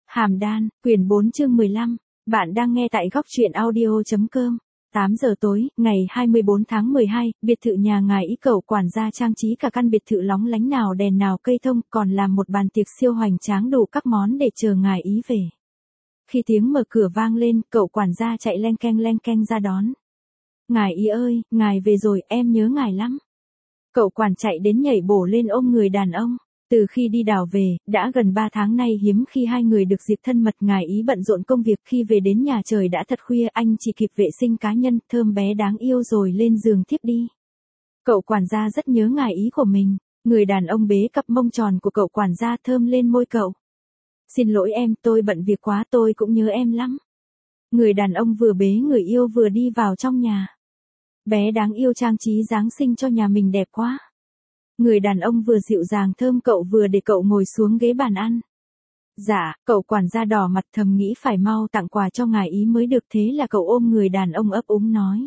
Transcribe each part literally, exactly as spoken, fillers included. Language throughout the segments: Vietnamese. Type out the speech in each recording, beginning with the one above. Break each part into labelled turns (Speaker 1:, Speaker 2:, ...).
Speaker 1: Hàm Đan, quyển bốn chương mười lăm, bạn đang nghe tại góc truyện audio.com. tám giờ tối, ngày hai mươi bốn tháng mười hai, biệt thự nhà ngài Ý Cậu quản gia trang trí cả căn biệt thự lóng lánh nào đèn nào cây thông, còn làm một bàn tiệc siêu hoành tráng đủ các món để chờ ngài Ý về. Khi tiếng mở cửa vang lên, cậu quản gia chạy leng keng leng keng ra đón. Ngài Ý ơi, ngài về rồi, em nhớ ngài lắm. Cậu quản chạy đến nhảy bổ lên ôm người đàn ông. Từ khi đi đảo về, đã gần ba tháng nay hiếm khi hai người được dịp thân mật. Ngài Ý bận rộn công việc, khi về đến nhà trời đã thật khuya, anh chỉ kịp vệ sinh cá nhân, thơm bé đáng yêu rồi lên giường thiếp đi. Cậu quản gia rất nhớ ngài Ý của mình, người đàn ông bế cặp mông tròn của cậu quản gia thơm lên môi cậu. Xin lỗi em, tôi bận việc quá, tôi cũng nhớ em lắm. Người đàn ông vừa bế người yêu vừa đi vào trong nhà. Bé đáng yêu trang trí Giáng sinh cho nhà mình đẹp quá. Người đàn ông vừa dịu dàng thơm cậu vừa để cậu ngồi xuống ghế bàn ăn. Dạ, cậu quản gia đỏ mặt thầm nghĩ phải mau tặng quà cho ngài Ý mới được, thế là cậu ôm người đàn ông ấp úng nói.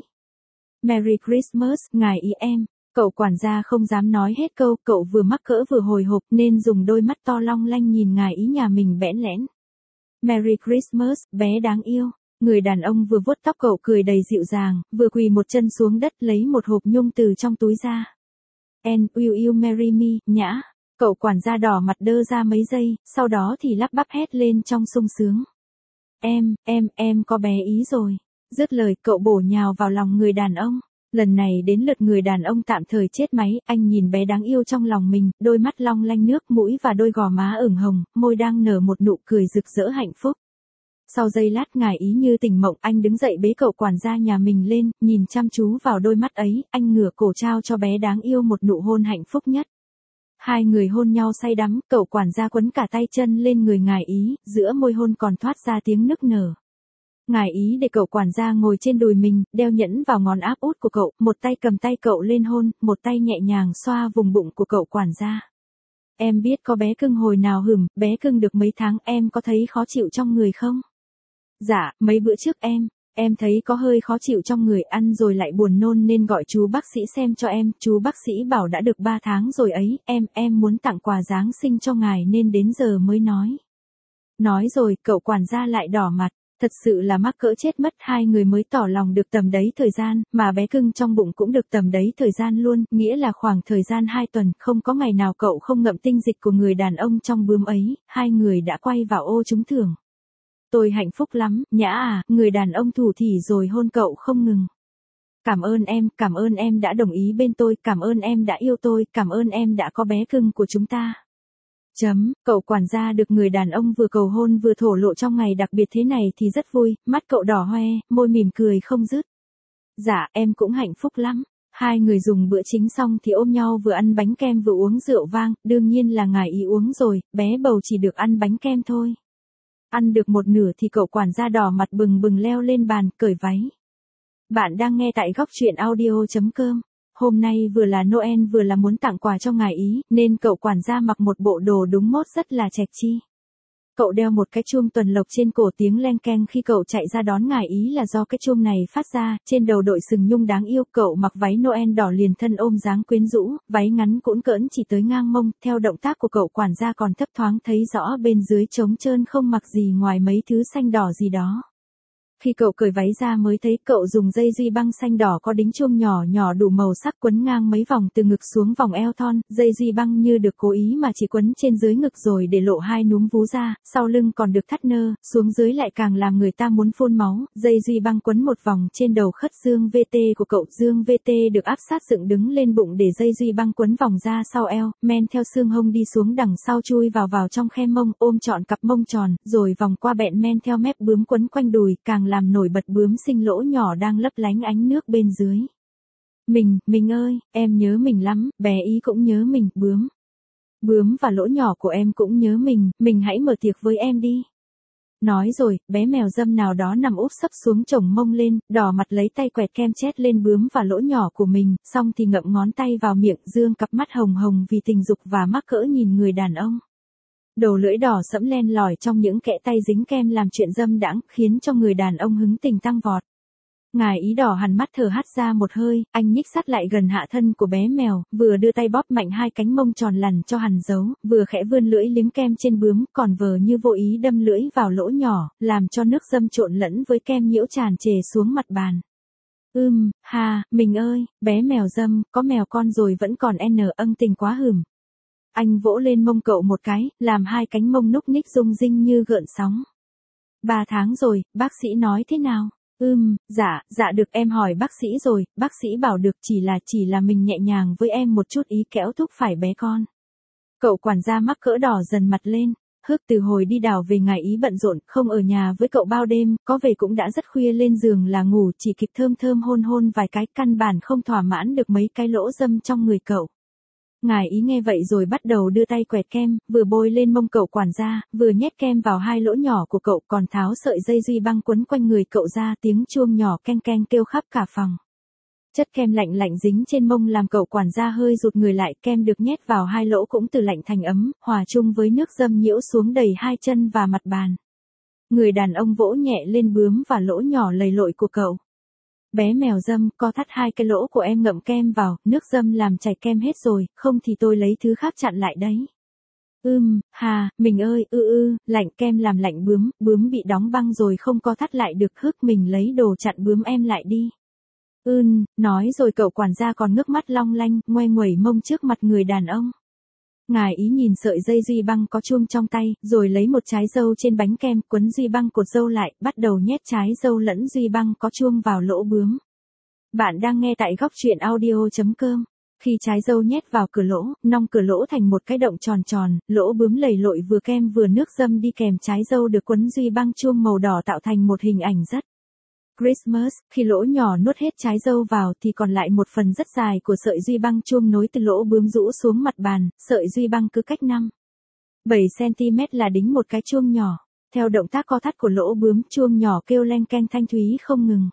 Speaker 1: Merry Christmas, ngài Ý em. Cậu quản gia không dám nói hết câu, cậu vừa mắc cỡ vừa hồi hộp nên dùng đôi mắt to long lanh nhìn ngài Ý nhà mình bẽn lẽn. Merry Christmas, bé đáng yêu. Người đàn ông vừa vuốt tóc cậu cười đầy dịu dàng, vừa quỳ một chân xuống đất lấy một hộp nhung từ trong túi ra. And will you marry me, nhã? Cậu quản gia đỏ mặt đơ ra mấy giây, sau đó thì lắp bắp hét lên trong sung sướng. Em, em, em có bé Ý rồi. Dứt lời cậu bổ nhào vào lòng người đàn ông. Lần này đến lượt người đàn ông tạm thời chết máy, anh nhìn bé đáng yêu trong lòng mình, đôi mắt long lanh nước mũi và đôi gò má ửng hồng, môi đang nở một nụ cười rực rỡ hạnh phúc. Sau giây lát ngài Ý như tỉnh mộng, anh đứng dậy bế cậu quản gia nhà mình lên, nhìn chăm chú vào đôi mắt ấy, anh ngửa cổ trao cho bé đáng yêu một nụ hôn hạnh phúc nhất. Hai người hôn nhau say đắm, cậu quản gia quấn cả tay chân lên người ngài Ý, giữa môi hôn còn thoát ra tiếng nức nở. Ngài Ý để cậu quản gia ngồi trên đùi mình, đeo nhẫn vào ngón áp út của cậu, một tay cầm tay cậu lên hôn, một tay nhẹ nhàng xoa vùng bụng của cậu quản gia. Em biết có bé cưng hồi nào hửm, bé cưng được mấy tháng, em có thấy khó chịu trong người không? Dạ, mấy bữa trước em, em thấy có hơi khó chịu trong người, ăn rồi lại buồn nôn nên gọi chú bác sĩ xem cho em, chú bác sĩ bảo đã được ba tháng rồi ấy, em, em muốn tặng quà Giáng sinh cho ngài nên đến giờ mới nói. Nói rồi, cậu quản gia lại đỏ mặt, thật sự là mắc cỡ chết mất, hai người mới tỏ lòng được tầm đấy thời gian, mà bé cưng trong bụng cũng được tầm đấy thời gian luôn, nghĩa là khoảng thời gian hai tuần, không có ngày nào cậu không ngậm tinh dịch của người đàn ông trong bướm ấy, hai người đã quay vào ô trúng thưởng. Tôi hạnh phúc lắm, nhã à, người đàn ông thủ thỉ rồi hôn cậu không ngừng. Cảm ơn em, cảm ơn em đã đồng ý bên tôi, cảm ơn em đã yêu tôi, cảm ơn em đã có bé cưng của chúng ta. Chấm, cậu quản gia được người đàn ông vừa cầu hôn vừa thổ lộ trong ngày đặc biệt thế này thì rất vui, mắt cậu đỏ hoe, môi mỉm cười không dứt. Dạ, em cũng hạnh phúc lắm. Hai người dùng bữa chính xong thì ôm nhau vừa ăn bánh kem vừa uống rượu vang, đương nhiên là ngài Ý uống rồi, bé bầu chỉ được ăn bánh kem thôi. Ăn được một nửa thì cậu quản gia đỏ mặt bừng bừng leo lên bàn, cởi váy. Bạn đang nghe tại góc truyện audio.com. Hôm nay vừa là Noel vừa là muốn tặng quà cho ngài Ý, nên cậu quản gia mặc một bộ đồ đúng mốt rất là chẹp chi. Cậu đeo một cái chuông tuần lộc trên cổ, tiếng leng keng khi cậu chạy ra đón ngài Ý là do cái chuông này phát ra, trên đầu đội sừng nhung đáng yêu, cậu mặc váy Noel đỏ liền thân ôm dáng quyến rũ, váy ngắn cũn cỡn chỉ tới ngang mông, theo động tác của cậu quản gia còn thấp thoáng thấy rõ bên dưới trống trơn không mặc gì ngoài mấy thứ xanh đỏ gì đó. Khi cậu cởi váy ra mới thấy cậu dùng dây duy băng xanh đỏ có đính chuông nhỏ nhỏ đủ màu sắc quấn ngang mấy vòng từ ngực xuống vòng eo thon, dây duy băng như được cố ý mà chỉ quấn trên dưới ngực rồi để lộ hai núm vú ra, sau lưng còn được thắt nơ, xuống dưới lại càng làm người ta muốn phun máu, dây duy băng quấn một vòng trên đầu khất dương vê tê của cậu, dương vê tê được áp sát dựng đứng lên bụng để dây duy băng quấn vòng ra sau eo, men theo xương hông đi xuống đằng sau chui vào vào trong khe mông, ôm trọn cặp mông tròn, rồi vòng qua bẹn men theo mép bướm quấn quanh đùi, càng làm nổi bật bướm sinh lỗ nhỏ đang lấp lánh ánh nước bên dưới. Mình, mình ơi, em nhớ mình lắm, bé Ý cũng nhớ mình, bướm. Bướm và lỗ nhỏ của em cũng nhớ mình, mình hãy mở tiệc với em đi. Nói rồi, bé mèo dâm nào đó nằm úp sấp xuống chồng mông lên, đỏ mặt lấy tay quẹt kem chét lên bướm và lỗ nhỏ của mình, xong thì ngậm ngón tay vào miệng, dương cặp mắt hồng hồng vì tình dục và mắc cỡ nhìn người đàn ông. Đầu lưỡi đỏ sẫm len lỏi trong những kẽ tay dính kem làm chuyện dâm đãng, khiến cho người đàn ông hứng tình tăng vọt. Ngài ý đỏ hằn mắt thở hắt ra một hơi, anh nhích sát lại gần hạ thân của bé mèo, vừa đưa tay bóp mạnh hai cánh mông tròn lằn cho hằn giấu, vừa khẽ vươn lưỡi liếm kem trên bướm, còn vờ như vô ý đâm lưỡi vào lỗ nhỏ, làm cho nước dâm trộn lẫn với kem nhiễu tràn trề xuống mặt bàn. Ưm, ha, mình ơi, bé mèo dâm, có mèo con rồi vẫn còn n ân tình quá hửm. Anh vỗ lên mông cậu một cái, làm hai cánh mông núc ních rung rinh như gợn sóng. Ba tháng rồi, bác sĩ nói thế nào? Ừm, dạ, dạ được em hỏi bác sĩ rồi, bác sĩ bảo được chỉ là chỉ là mình nhẹ nhàng với em một chút ý kéo thúc phải bé con. Cậu quản gia mắc cỡ đỏ dần mặt lên, Hước từ hồi đi đảo về ngài ý bận rộn, không ở nhà với cậu bao đêm, có về cũng đã rất khuya lên giường là ngủ chỉ kịp thơm thơm hôn hôn vài cái căn bản không thỏa mãn được mấy cái lỗ dâm trong người cậu. Ngài ý nghe vậy rồi bắt đầu đưa tay quẹt kem, vừa bôi lên mông cậu quản gia, vừa nhét kem vào hai lỗ nhỏ của cậu còn tháo sợi dây duy băng quấn quanh người cậu ra tiếng chuông nhỏ keng keng kêu khắp cả phòng. Chất kem lạnh lạnh dính trên mông làm cậu quản gia hơi rụt người lại, kem được nhét vào hai lỗ cũng từ lạnh thành ấm, hòa chung với nước dâm nhiễu xuống đầy hai chân và mặt bàn. Người đàn ông vỗ nhẹ lên bướm và lỗ nhỏ lầy lội của cậu. Bé mèo dâm, co thắt hai cái lỗ của em ngậm kem vào, nước dâm làm chảy kem hết rồi, không thì tôi lấy thứ khác chặn lại đấy. Ưm, hà, mình ơi, ư ư, lạnh kem làm lạnh bướm, bướm bị đóng băng rồi không co thắt lại được, Hước mình lấy đồ chặn bướm em lại đi. Ưm, nói rồi cậu quản gia còn ngước mắt long lanh, ngoe nguẩy mông trước mặt người đàn ông. Ngài ý nhìn sợi dây duy băng có chuông trong tay, rồi lấy một trái dâu trên bánh kem, quấn duy băng cột dâu lại, bắt đầu nhét trái dâu lẫn duy băng có chuông vào lỗ bướm. Bạn đang nghe tại góc truyện audio chấm com. Khi trái dâu nhét vào cửa lỗ, nong cửa lỗ thành một cái động tròn tròn, lỗ bướm lầy lội vừa kem vừa nước dâm đi kèm trái dâu được quấn duy băng chuông màu đỏ tạo thành một hình ảnh rất Christmas. Khi lỗ nhỏ nuốt hết trái dâu vào thì còn lại một phần rất dài của sợi duy băng chuông nối từ lỗ bướm rũ xuống mặt bàn, sợi duy băng cứ cách năm bảy xăng-ti-mét là đính một cái chuông nhỏ. Theo động tác co thắt của lỗ bướm, chuông nhỏ kêu leng keng thanh thúy không ngừng.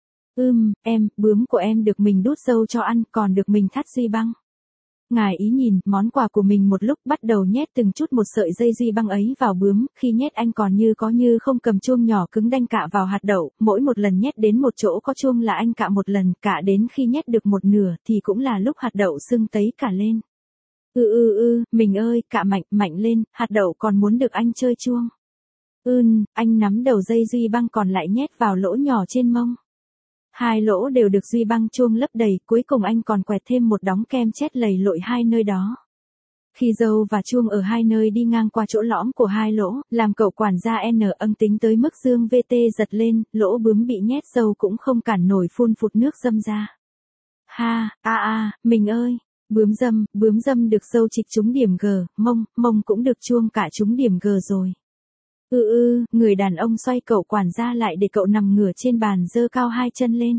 Speaker 1: Ưm, em, bướm của em được mình đút dâu cho ăn, còn được mình thắt duy băng. Ngài ý nhìn món quà của mình một lúc, bắt đầu nhét từng chút một sợi dây duy băng ấy vào bướm, khi nhét anh còn như có như không cầm chuông nhỏ cứng đanh cạ vào hạt đậu, mỗi một lần nhét đến một chỗ có chuông là anh cạ một lần, cạ đến khi nhét được một nửa thì cũng là lúc hạt đậu sưng tấy cả lên. Ư ư ư, mình ơi, cạ mạnh, mạnh lên, hạt đậu còn muốn được anh chơi chuông. Ưm, anh nắm đầu dây duy băng còn lại nhét vào lỗ nhỏ trên mông. Hai lỗ đều được duy băng chuông lấp đầy, cuối cùng anh còn quẹt thêm một đống kem chét lầy lội hai nơi đó. Khi dâu và chuông ở hai nơi đi ngang qua chỗ lõm của hai lỗ, làm cậu quản gia N âm tính tới mức dương vê tê giật lên, lỗ bướm bị nhét dâu cũng không cản nổi phun phụt nước dâm ra. Ha, a a, mình ơi, bướm dâm, bướm dâm được dâu chịch trúng điểm G, mông, mông cũng được chuông cả trúng điểm G rồi. Ừ ừ, người đàn ông xoay cậu quản gia lại để cậu nằm ngửa trên bàn giơ cao hai chân lên.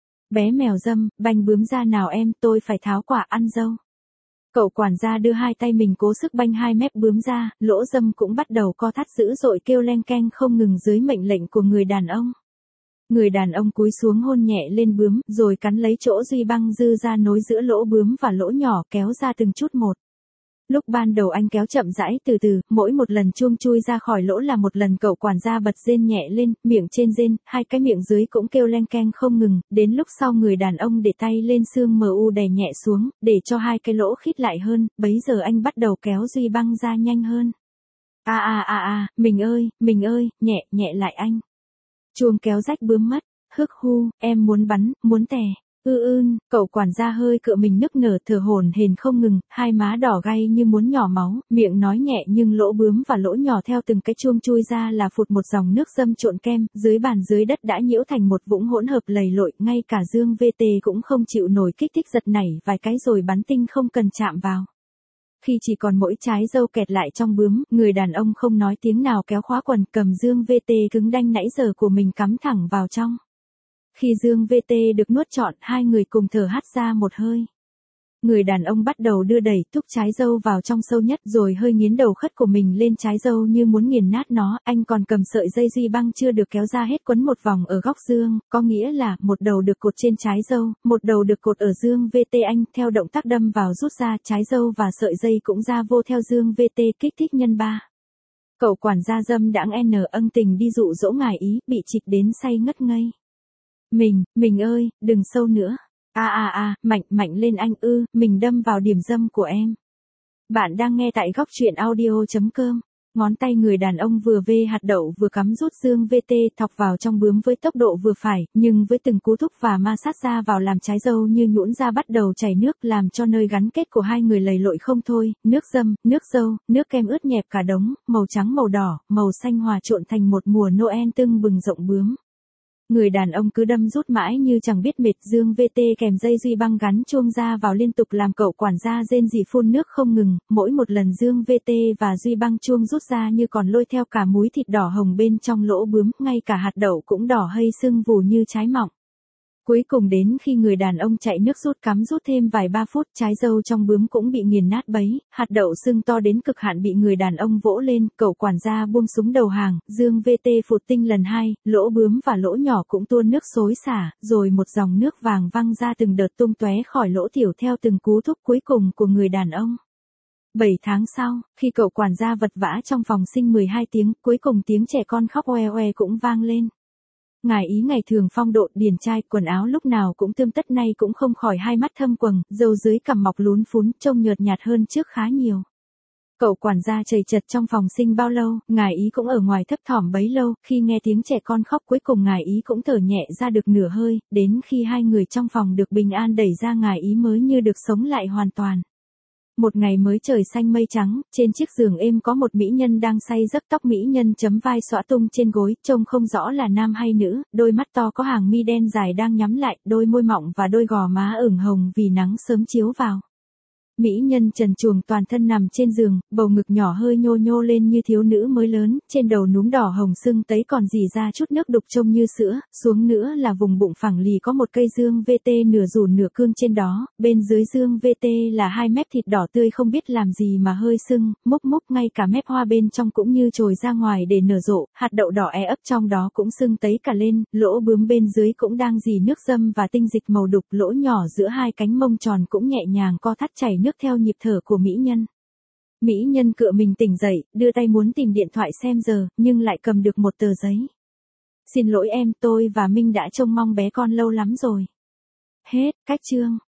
Speaker 1: Bé mèo dâm, banh bướm ra nào em, tôi phải tháo quả ăn dâu. Cậu quản gia đưa hai tay mình cố sức banh hai mép bướm ra, lỗ dâm cũng bắt đầu co thắt dữ dội kêu leng keng không ngừng dưới mệnh lệnh của người đàn ông. Người đàn ông cúi xuống hôn nhẹ lên bướm, rồi cắn lấy chỗ duy băng dư ra nối giữa lỗ bướm và lỗ nhỏ kéo ra từng chút một. Lúc ban đầu anh kéo chậm rãi từ từ, mỗi một lần chuông chui ra khỏi lỗ là một lần cậu quản gia bật rên nhẹ lên, miệng trên rên, hai cái miệng dưới cũng kêu leng keng không ngừng, đến lúc sau người đàn ông để tay lên xương mờ u đè nhẹ xuống, để cho hai cái lỗ khít lại hơn, bấy giờ anh bắt đầu kéo duy băng ra nhanh hơn. A a a a, mình ơi, mình ơi, nhẹ, nhẹ lại anh. Chuông kéo rách bướm mất, Hước hu, em muốn bắn, muốn tè. Ư ưn, cậu quản gia hơi cựa mình nức nở thở hổn hển không ngừng, hai má đỏ gay như muốn nhỏ máu, miệng nói nhẹ nhưng lỗ bướm và lỗ nhỏ theo từng cái chuông chui ra là phụt một dòng nước dâm trộn kem, dưới bàn dưới đất đã nhiễu thành một vũng hỗn hợp lầy lội, ngay cả Dương vê tê cũng không chịu nổi kích thích giật nảy vài cái rồi bắn tinh không cần chạm vào. Khi chỉ còn mỗi trái dâu kẹt lại trong bướm, người đàn ông không nói tiếng nào kéo khóa quần cầm Dương vê tê cứng đanh nãy giờ của mình cắm thẳng vào trong. Khi Dương vê tê được nuốt trọn, hai người cùng thở hắt ra một hơi. Người đàn ông bắt đầu đưa đẩy thúc trái dâu vào trong sâu nhất rồi hơi nghiến đầu khất của mình lên trái dâu như muốn nghiền nát nó. Anh còn cầm sợi dây duy băng chưa được kéo ra hết quấn một vòng ở góc dương, có nghĩa là một đầu được cột trên trái dâu, một đầu được cột ở Dương vê tê. Anh theo động tác đâm vào rút ra, trái dâu và sợi dây cũng ra vô theo Dương vê tê kích thích nhân ba. Cậu quản gia dâm đãng N ân tình đi dụ dỗ ngài ý, bị trịch đến say ngất ngây. Mình, mình ơi, đừng sâu nữa. A a a, mạnh, mạnh lên anh ư, mình đâm vào điểm dâm của em. Bạn đang nghe tại góc truyện audio.com. Ngón tay người đàn ông vừa vê hạt đậu vừa cắm rút dương vê tê thọc vào trong bướm với tốc độ vừa phải, nhưng với từng cú thúc và ma sát ra vào làm trái dâu như nhũn ra bắt đầu chảy nước làm cho nơi gắn kết của hai người lầy lội không thôi, nước dâm, nước dâu, nước kem ướt nhẹp cả đống, màu trắng màu đỏ, màu xanh hòa trộn thành một mùa Noel tưng bừng rộng bướm. Người đàn ông cứ đâm rút mãi như chẳng biết mệt, dương vê tê kèm dây duy băng gắn chuông ra vào liên tục làm cậu quản gia rên rỉ phun nước không ngừng, mỗi một lần dương vê tê và duy băng chuông rút ra như còn lôi theo cả múi thịt đỏ hồng bên trong lỗ bướm, ngay cả hạt đậu cũng đỏ hây sưng vù như trái mọng. Cuối cùng đến khi người đàn ông chạy nước rút cắm rút thêm vài ba phút, trái dâu trong bướm cũng bị nghiền nát bấy, hạt đậu sưng to đến cực hạn bị người đàn ông vỗ lên, cậu quản gia buông súng đầu hàng, dương vê tê phụt tinh lần hai, lỗ bướm và lỗ nhỏ cũng tuôn nước xối xả, rồi một dòng nước vàng văng ra từng đợt tung tóe khỏi lỗ tiểu theo từng cú thúc cuối cùng của người đàn ông. Bảy tháng sau, khi cậu quản gia vật vã trong phòng sinh mười hai tiếng, cuối cùng tiếng trẻ con khóc oe oe cũng vang lên. Ngài ý ngày thường phong độ điển trai, quần áo lúc nào cũng tươm tất nay cũng không khỏi hai mắt thâm quầng, râu dưới cằm mọc lún phún, trông nhợt nhạt hơn trước khá nhiều. Cậu quản gia chầy chật trong phòng sinh bao lâu, ngài ý cũng ở ngoài thấp thỏm bấy lâu, khi nghe tiếng trẻ con khóc cuối cùng ngài ý cũng thở nhẹ ra được nửa hơi, đến khi hai người trong phòng được bình an đẩy ra ngài ý mới như được sống lại hoàn toàn. Một ngày mới trời xanh mây trắng, trên chiếc giường êm có một mỹ nhân đang say giấc, tóc mỹ nhân chấm vai xõa tung trên gối, trông không rõ là nam hay nữ, đôi mắt to có hàng mi đen dài đang nhắm lại, đôi môi mọng và đôi gò má ửng hồng vì nắng sớm chiếu vào. Mỹ nhân trần truồng toàn thân nằm trên giường, bầu ngực nhỏ hơi nhô nhô lên như thiếu nữ mới lớn, trên đầu núm đỏ hồng sưng tấy còn rỉ ra chút nước đục trông như sữa, xuống nữa là vùng bụng phẳng lì có một cây dương vê tê nửa rùn nửa cương trên đó, bên dưới dương vê tê là hai mép thịt đỏ tươi không biết làm gì mà hơi sưng, múc múc ngay cả mép hoa bên trong cũng như trồi ra ngoài để nở rộ, hạt đậu đỏ e ấp trong đó cũng sưng tấy cả lên, lỗ bướm bên dưới cũng đang rỉ nước dâm và tinh dịch màu đục, lỗ nhỏ giữa hai cánh mông tròn cũng nhẹ nhàng co thắt chảy nước theo nhịp thở của mỹ nhân. Mỹ nhân cựa mình tỉnh dậy, đưa tay muốn tìm điện thoại xem giờ, nhưng lại cầm được một tờ giấy. Xin lỗi em, tôi và Minh đã trông mong bé con lâu lắm rồi. Hết, cách chương.